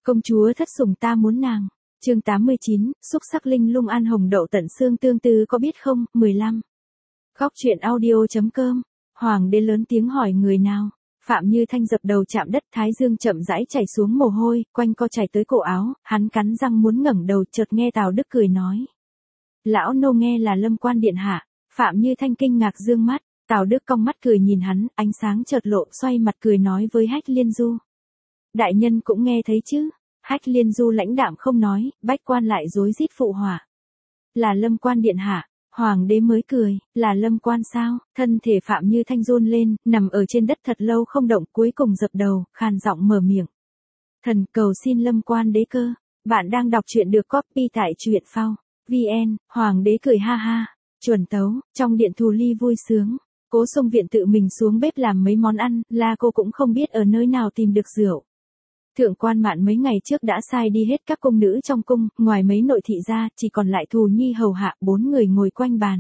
Công chúa thất sủng ta muốn nàng. Chương 89, xúc sắc linh lung ăn hồng đậu tận xương tương tư có biết không? 15. Góc truyện audio.com. Hoàng đế lớn tiếng hỏi người nào? Phạm Như Thanh dập đầu chạm đất, thái dương chậm rãi chảy xuống mồ hôi, quanh co chảy tới cổ áo, hắn cắn răng muốn ngẩng đầu, chợt nghe Tào Đức cười nói: "Lão nô nghe là Lâm quan điện hạ." Phạm Như Thanh kinh ngạc dương mắt, Tào Đức cong mắt cười nhìn hắn, ánh sáng chợt lộ, xoay mặt cười nói với Hách Liên Du: "Đại nhân cũng nghe thấy chứ?" Hách Liên Du lãnh đạm không nói, bách quan lại rối rít phụ họa: "Là Lâm quan điện hạ." Hoàng đế mới cười: "Là Lâm quan sao?" Thân thể Phạm Như Thanh run lên, nằm ở trên đất thật lâu không động, cuối cùng dập đầu, khàn giọng mở miệng: "Thần cầu xin Lâm quan đế cơ." Bạn đang đọc truyện được copy tại truyện phao VN. Hoàng đế cười ha ha. Chuẩn tấu, trong điện Thù Ly vui sướng. Cố Xông Viện tự mình xuống bếp làm mấy món ăn, La Cô cũng không biết ở nơi nào tìm được rượu. Thượng quan Mạn mấy ngày trước đã sai đi hết các cung nữ trong cung, ngoài mấy nội thị ra, chỉ còn lại Thù Nhi hầu hạ, 4 người ngồi quanh bàn.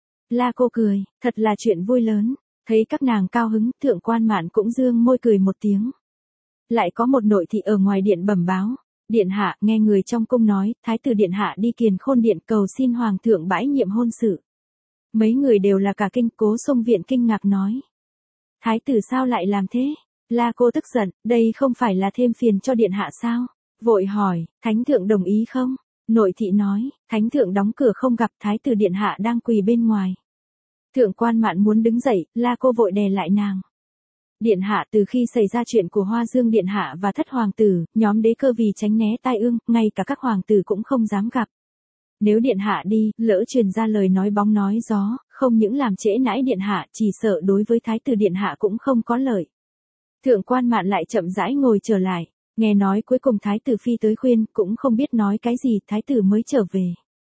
La Cô cười, thật là chuyện vui lớn. Thấy các nàng cao hứng, Thượng quan Mạn cũng dương môi cười một tiếng. Lại có một nội thị ở ngoài điện bẩm báo: "Điện hạ, nghe người trong cung nói, thái tử điện hạ đi Kiền Khôn điện cầu xin hoàng thượng bãi nhiệm hôn sự." Mấy người đều là cả kinh. Cố Xông Viện kinh ngạc nói: "Thái tử sao lại làm thế?" La Cô tức giận: "Đây không phải là thêm phiền cho điện hạ sao?" Vội hỏi: "Thánh thượng đồng ý không?" Nội thị nói: "Thánh thượng đóng cửa không gặp, thái tử điện hạ đang quỳ bên ngoài." Thượng quan Mạn muốn đứng dậy, La Cô vội đè lại nàng: "Điện hạ, từ khi xảy ra chuyện của Hoa Dương điện hạ và thất hoàng tử, nhóm đế cơ vì tránh né tai ương, ngay cả các hoàng tử cũng không dám gặp. Nếu điện hạ đi, lỡ truyền ra lời nói bóng nói gió, không những làm trễ nãi điện hạ, chỉ sợ đối với thái tử điện hạ cũng không có lợi." Thượng quan Mạn lại chậm rãi ngồi trở lại, nghe nói cuối cùng thái tử phi tới khuyên, cũng không biết nói cái gì, thái tử mới trở về.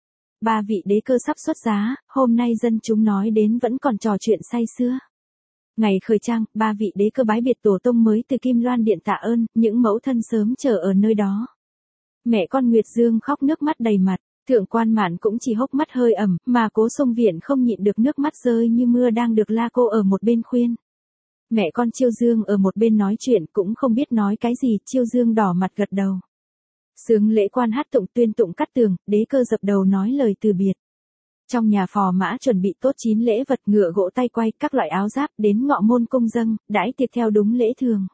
3 vị đế cơ sắp xuất giá, hôm nay dân chúng nói đến vẫn còn trò chuyện say sưa. Ngày khởi trang, 3 vị đế cơ bái biệt tổ tông mới từ Kim Loan điện tạ ơn, những mẫu thân sớm chờ ở nơi đó. Mẹ con Nguyệt Dương khóc nước mắt đầy mặt, Thượng quan Mạn cũng chỉ hốc mắt hơi ẩm, mà Cố Xông Viện không nhịn được nước mắt rơi như mưa đang được La Cô ở một bên khuyên. Mẹ con Chiêu Dương ở một bên nói chuyện cũng không biết nói cái gì, Chiêu Dương đỏ mặt gật đầu. Sướng lễ quan hát tụng tuyên tụng cắt tường, đế cơ dập đầu nói lời từ biệt. Trong nhà phò mã chuẩn bị tốt 9 lễ vật, ngựa gỗ tay quay, các loại áo giáp, đến ngọ môn cung dâng, đãi tiệc theo đúng lễ thường.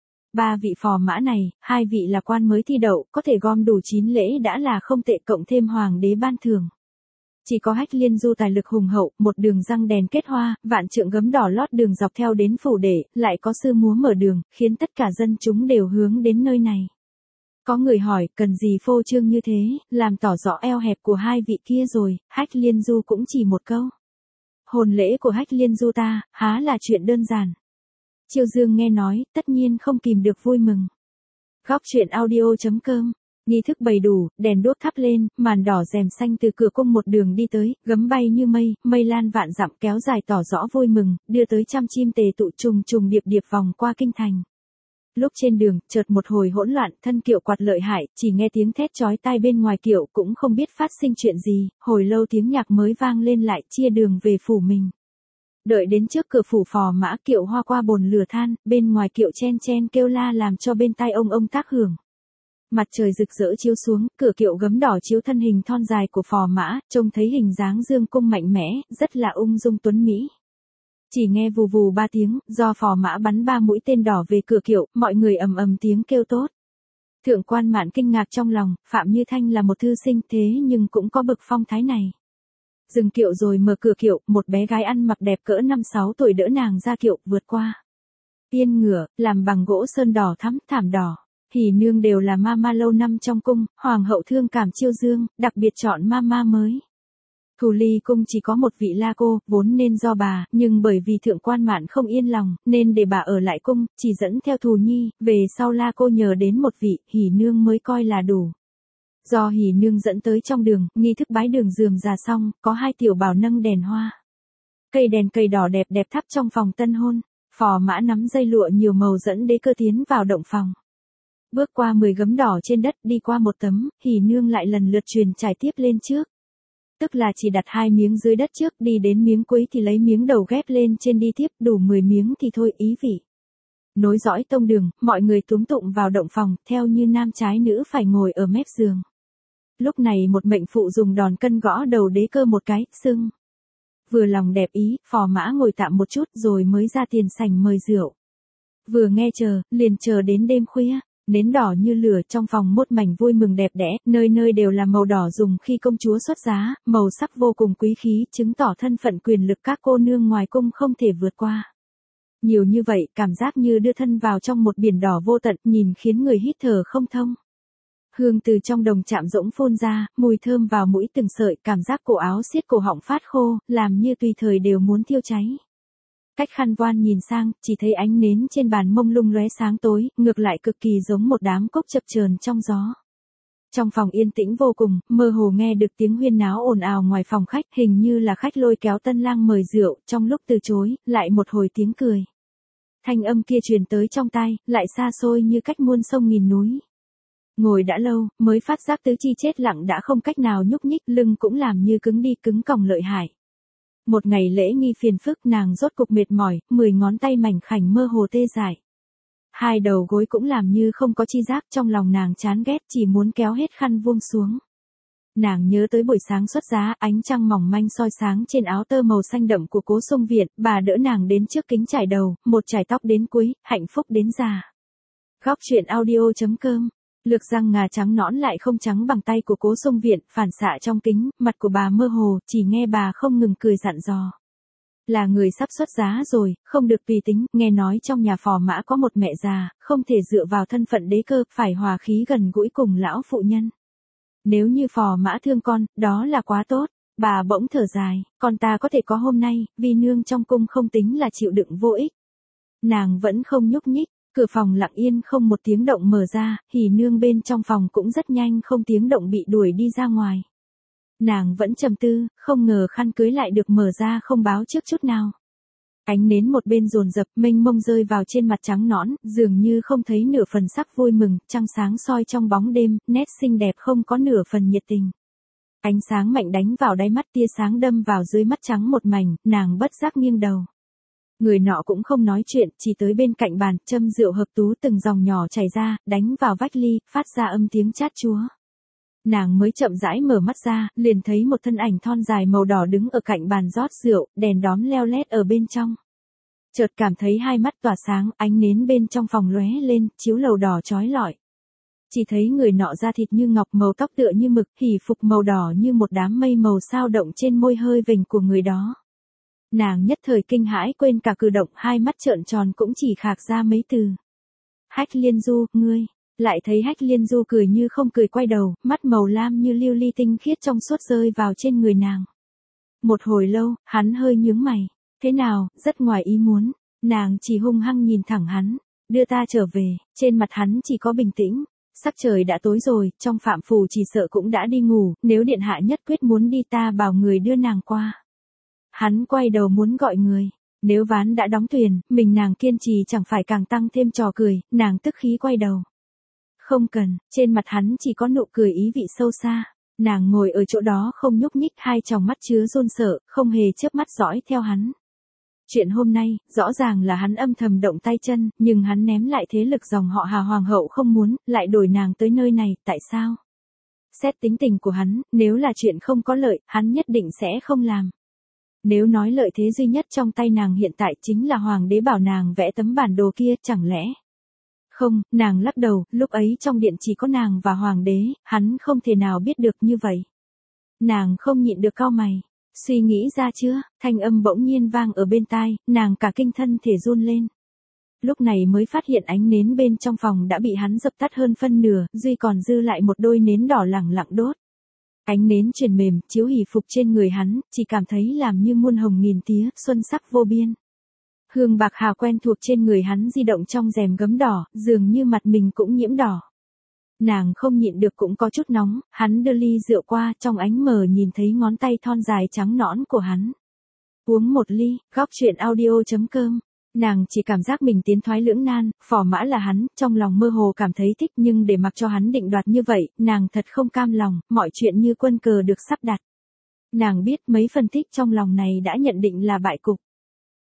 3 vị phò mã này, 2 vị là quan mới thi đậu, có thể gom đủ 9 lễ đã là không tệ, cộng thêm hoàng đế ban thưởng. Chỉ có Hách Liên Du tài lực hùng hậu, một đường răng đèn kết hoa, vạn trượng gấm đỏ lót đường dọc theo đến phủ đệ, lại có sư múa mở đường, khiến tất cả dân chúng đều hướng đến nơi này. Có người hỏi, cần gì phô trương như thế, làm tỏ rõ eo hẹp của 2 vị kia rồi. Hách Liên Du cũng chỉ một câu: "Hôn lễ của Hách Liên Du ta, há là chuyện đơn giản." Chiêu Dương nghe nói, tất nhiên không kìm được vui mừng. Góc truyện audio.com. Nghi thức bày đủ, đèn đuốc thắp lên, màn đỏ rèm xanh từ cửa cung một đường đi tới, gấm bay như mây, mây lan vạn dặm kéo dài tỏ rõ vui mừng, đưa tới trăm chim tề tụ trùng trùng điệp điệp vòng qua kinh thành. Lúc trên đường, chợt một hồi hỗn loạn, thân kiệu quạt lợi hại, chỉ nghe tiếng thét chói tai bên ngoài kiệu, cũng không biết phát sinh chuyện gì, hồi lâu tiếng nhạc mới vang lên lại, chia đường về phủ mình. Đợi đến trước cửa phủ phò mã, kiệu hoa qua bồn lửa than, bên ngoài kiệu chen chen kêu la làm cho bên tai ông tác hưởng. Mặt trời rực rỡ chiếu xuống, cửa kiệu gấm đỏ chiếu thân hình thon dài của phò mã, trông thấy hình dáng dương cung mạnh mẽ, rất là ung dung tuấn mỹ. Chỉ nghe vù vù 3 tiếng, do phò mã bắn 3 mũi tên đỏ về cửa kiệu, mọi người ầm ầm tiếng kêu tốt. Thượng quan Mạn kinh ngạc trong lòng, Phạm Như Thanh là một thư sinh thế nhưng cũng có bực phong thái này. Dừng kiệu rồi mở cửa kiệu, một bé gái ăn mặc đẹp cỡ 5-6 tuổi đỡ nàng ra kiệu, vượt qua. Yên ngựa, làm bằng gỗ sơn đỏ thắm, thảm đỏ. Hỉ nương đều là mama lâu năm trong cung, hoàng hậu thương cảm Chiêu Dương, đặc biệt chọn mama mới. Thù Ly cung chỉ có một vị La Cô, vốn nên do bà, nhưng bởi vì Thượng quan Mạn không yên lòng, nên để bà ở lại cung, chỉ dẫn theo Thù Nhi, về sau La Cô nhờ đến một vị, Hỉ nương mới coi là đủ. Do Hỉ nương dẫn tới trong đường, nghi thức bái đường rườm rà xong, có 2 tiểu bảo nâng đèn hoa. Cây đèn cây đỏ đẹp đẹp thắp trong phòng tân hôn, phò mã nắm dây lụa nhiều màu dẫn đế cơ tiến vào động phòng. Bước qua 10 gấm đỏ trên đất, đi qua một tấm, Hỉ nương lại lần lượt truyền trải tiếp lên trước. Tức là chỉ đặt 2 miếng dưới đất trước, đi đến miếng cuối thì lấy miếng đầu ghép lên trên đi tiếp, đủ 10 miếng thì thôi, ý vị. Nối dõi tông đường, mọi người túm tụm vào động phòng, theo như nam trái nữ phải ngồi ở mép giường. Lúc này một mệnh phụ dùng đòn cân gõ đầu đế cơ một cái, sưng. Vừa lòng đẹp ý, phò mã ngồi tạm một chút rồi mới ra tiền sảnh mời rượu. Vừa nghe liền chờ đến đêm khuya, nến đỏ như lửa trong phòng một mảnh vui mừng đẹp đẽ, nơi nơi đều là màu đỏ dùng khi công chúa xuất giá, màu sắc vô cùng quý khí, chứng tỏ thân phận quyền lực các cô nương ngoài cung không thể vượt qua. Nhiều như vậy, cảm giác như đưa thân vào trong một biển đỏ vô tận, nhìn khiến người hít thở không thông. Hương từ trong đồng chạm rỗng phun ra, mùi thơm vào mũi từng sợi, cảm giác cổ áo xiết cổ họng phát khô, làm như tùy thời đều muốn thiêu cháy. Cách khăn voan nhìn sang, chỉ thấy ánh nến trên bàn mông lung lóe sáng tối, ngược lại cực kỳ giống một đám cốc chập chờn trong gió. Trong phòng yên tĩnh vô cùng, mơ hồ nghe được tiếng huyên náo ồn ào ngoài phòng khách, hình như là khách lôi kéo tân lang mời rượu, trong lúc từ chối, lại một hồi tiếng cười. Thanh âm kia truyền tới trong tai, lại xa xôi như cách muôn sông nghìn núi. Ngồi đã lâu, mới phát giác tứ chi chết lặng đã không cách nào nhúc nhích, lưng cũng làm như cứng đi cứng còng lợi hại. Một ngày lễ nghi phiền phức nàng rốt cục mệt mỏi, 10 ngón tay mảnh khảnh mơ hồ tê dại. Hai đầu gối cũng làm như không có chi giác, trong lòng nàng chán ghét chỉ muốn kéo hết khăn buông xuống. Nàng nhớ tới buổi sáng xuất giá, ánh trăng mỏng manh soi sáng trên áo tơ màu xanh đậm của Cố Sông Viện, bà đỡ nàng đến trước kính chải đầu, một chải tóc đến cuối, hạnh phúc đến già. Góc truyện audio.com. Lược răng ngà trắng nõn lại không trắng bằng tay của Cố Sông Viện, phản xạ trong kính, mặt của bà mơ hồ, chỉ nghe bà không ngừng cười dặn dò. Là người sắp xuất giá rồi, không được tùy tính, nghe nói trong nhà phò mã có một mẹ già, không thể dựa vào thân phận đế cơ, phải hòa khí gần gũi cùng lão phụ nhân. Nếu như phò mã thương con, đó là quá tốt. Bà bỗng thở dài, con ta có thể có hôm nay, vì nương trong cung không tính là chịu đựng vô ích. Nàng vẫn không nhúc nhích, cửa phòng lặng yên không một tiếng động mở ra, Hỉ nương bên trong phòng cũng rất nhanh không tiếng động bị đuổi đi ra ngoài. Nàng vẫn trầm tư, không ngờ khăn cưới lại được mở ra không báo trước chút nào. Ánh nến một bên dồn dập mênh mông rơi vào trên mặt trắng nõn, dường như không thấy nửa phần sắc vui mừng, trăng sáng soi trong bóng đêm, nét xinh đẹp không có nửa phần nhiệt tình. Ánh sáng mạnh đánh vào đáy mắt, tia sáng đâm vào dưới mắt trắng một mảnh, nàng bất giác nghiêng đầu. Người nọ cũng không nói chuyện, chỉ tới bên cạnh bàn, châm rượu hợp tú từng dòng nhỏ chảy ra, đánh vào vách ly, phát ra âm tiếng chát chúa. Nàng mới chậm rãi mở mắt ra, liền thấy một thân ảnh thon dài màu đỏ đứng ở cạnh bàn rót rượu, đèn đóm leo lét ở bên trong. Chợt cảm thấy hai mắt tỏa sáng, ánh nến bên trong phòng lóe lên, chiếu lầu đỏ chói lọi. Chỉ thấy người nọ da thịt như ngọc, màu tóc tựa như mực, hỉ phục màu đỏ như một đám mây màu sao động trên môi hơi vểnh của người đó. Nàng nhất thời kinh hãi quên cả cử động, hai mắt trợn tròn cũng chỉ khạc ra mấy từ. Hách Liên Du, ngươi. Lại thấy Hách Liên Du cười như không cười quay đầu, mắt màu lam như lưu ly tinh khiết trong suốt rơi vào trên người nàng. Một hồi lâu, hắn hơi nhướng mày. Thế nào, rất ngoài ý muốn. Nàng chỉ hung hăng nhìn thẳng hắn. Đưa ta trở về, trên mặt hắn chỉ có bình tĩnh. Sắc trời đã tối rồi, trong phạm phủ chỉ sợ cũng đã đi ngủ, nếu điện hạ nhất quyết muốn đi ta bảo người đưa nàng qua. Hắn quay đầu muốn gọi người. Nếu ván đã đóng thuyền, mình nàng kiên trì chẳng phải càng tăng thêm trò cười, nàng tức khí quay đầu. Không cần, trên mặt hắn chỉ có nụ cười ý vị sâu xa. Nàng ngồi ở chỗ đó không nhúc nhích, hai tròng mắt chứa run sợ, không hề chớp mắt dõi theo hắn. Chuyện hôm nay, rõ ràng là hắn âm thầm động tay chân, nhưng hắn ném lại thế lực dòng họ Hà hoàng hậu không muốn, lại đổi nàng tới nơi này, tại sao? Xét tính tình của hắn, nếu là chuyện không có lợi, hắn nhất định sẽ không làm. Nếu nói lợi thế duy nhất trong tay nàng hiện tại chính là hoàng đế bảo nàng vẽ tấm bản đồ kia, chẳng lẽ? Không, nàng lắc đầu, lúc ấy trong điện chỉ có nàng và hoàng đế, hắn không thể nào biết được như vậy. Nàng không nhịn được cau mày. Suy nghĩ ra chưa, thanh âm bỗng nhiên vang ở bên tai, nàng cả kinh thân thể run lên. Lúc này mới phát hiện ánh nến bên trong phòng đã bị hắn dập tắt hơn phân nửa, duy còn dư lại một đôi nến đỏ lẳng lặng đốt. Ánh nến truyền mềm, chiếu hỉ phục trên người hắn, chỉ cảm thấy làm như muôn hồng nghìn tía, xuân sắc vô biên. Hương bạc hà quen thuộc trên người hắn di động trong rèm gấm đỏ, dường như mặt mình cũng nhiễm đỏ. Nàng không nhịn được cũng có chút nóng, hắn đưa ly rượu qua, trong ánh mờ nhìn thấy ngón tay thon dài trắng nõn của hắn. Uống một ly, góc truyện audio.com. Nàng chỉ cảm giác mình tiến thoái lưỡng nan, phò mã là hắn, trong lòng mơ hồ cảm thấy thích nhưng để mặc cho hắn định đoạt như vậy, nàng thật không cam lòng, mọi chuyện như quân cờ được sắp đặt. Nàng biết mấy phân tích trong lòng này đã nhận định là bại cục.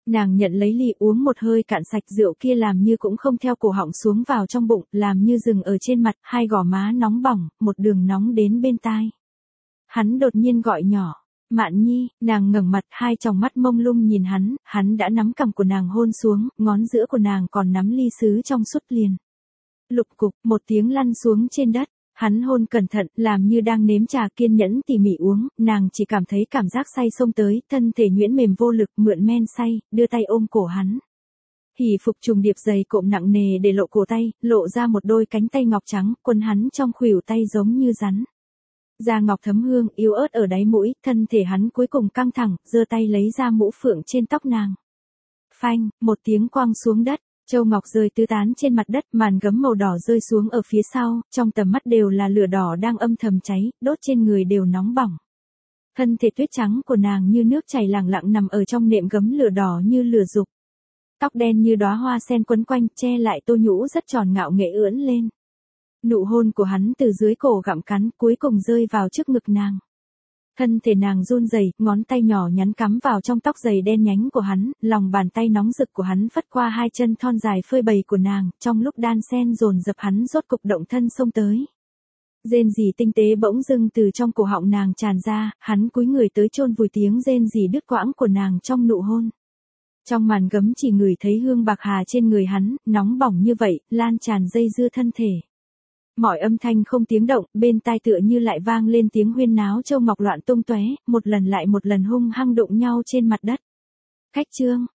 Nàng nhận lấy ly uống một hơi cạn sạch, rượu kia làm như cũng không theo cổ họng xuống vào trong bụng, làm như dừng ở trên mặt, hai gò má nóng bỏng, một đường nóng đến bên tai. Hắn đột nhiên gọi nhỏ, Mạn Nhi, nàng ngẩng mặt, hai tròng mắt mông lung nhìn hắn đã nắm cằm của nàng hôn xuống, ngón giữa của nàng còn nắm ly sứ trong suốt liền. Lục cục, một tiếng lăn xuống trên đất. Hắn hôn cẩn thận, làm như đang nếm trà, kiên nhẫn tỉ mỉ uống, nàng chỉ cảm thấy cảm giác say xông tới, thân thể nhuyễn mềm vô lực, mượn men say, đưa tay ôm cổ hắn. Hỉ phục trùng điệp dày cộm nặng nề để lộ cổ tay, lộ ra một đôi cánh tay ngọc trắng, quấn hắn trong khuỷu tay giống như rắn. Da ngọc thấm hương, yếu ớt ở đáy mũi, thân thể hắn cuối cùng căng thẳng, giơ tay lấy ra mũ phượng trên tóc nàng. Phanh, một tiếng quăng xuống đất. Châu ngọc rơi tứ tán trên mặt đất, màn gấm màu đỏ rơi xuống ở phía sau, trong tầm mắt đều là lửa đỏ đang âm thầm cháy, đốt trên người đều nóng bỏng. Thân thể tuyết trắng của nàng như nước chảy lẳng lặng nằm ở trong nệm gấm lửa đỏ như lửa dục. Tóc đen như đóa hoa sen quấn quanh, che lại tô nhũ rất tròn ngạo nghệ ưỡn lên. Nụ hôn của hắn từ dưới cổ gặm cắn, cuối cùng rơi vào trước ngực nàng. Thân thể nàng run rẩy, ngón tay nhỏ nhắn cắm vào trong tóc dày đen nhánh của hắn, lòng bàn tay nóng rực của hắn phất qua hai chân thon dài phơi bày của nàng, trong lúc đan sen dồn dập hắn rốt cục động thân xông tới. Rên rỉ tinh tế bỗng dưng từ trong cổ họng nàng tràn ra, hắn cúi người tới chôn vùi tiếng rên rỉ đứt quãng của nàng trong nụ hôn. Trong màn gấm chỉ ngửi thấy hương bạc hà trên người hắn, nóng bỏng như vậy, lan tràn dây dưa thân thể. Mọi âm thanh không tiếng động, bên tai tựa như lại vang lên tiếng huyên náo châu ngọc loạn tung tóe, một lần lại một lần hung hăng đụng nhau trên mặt đất. Cách chương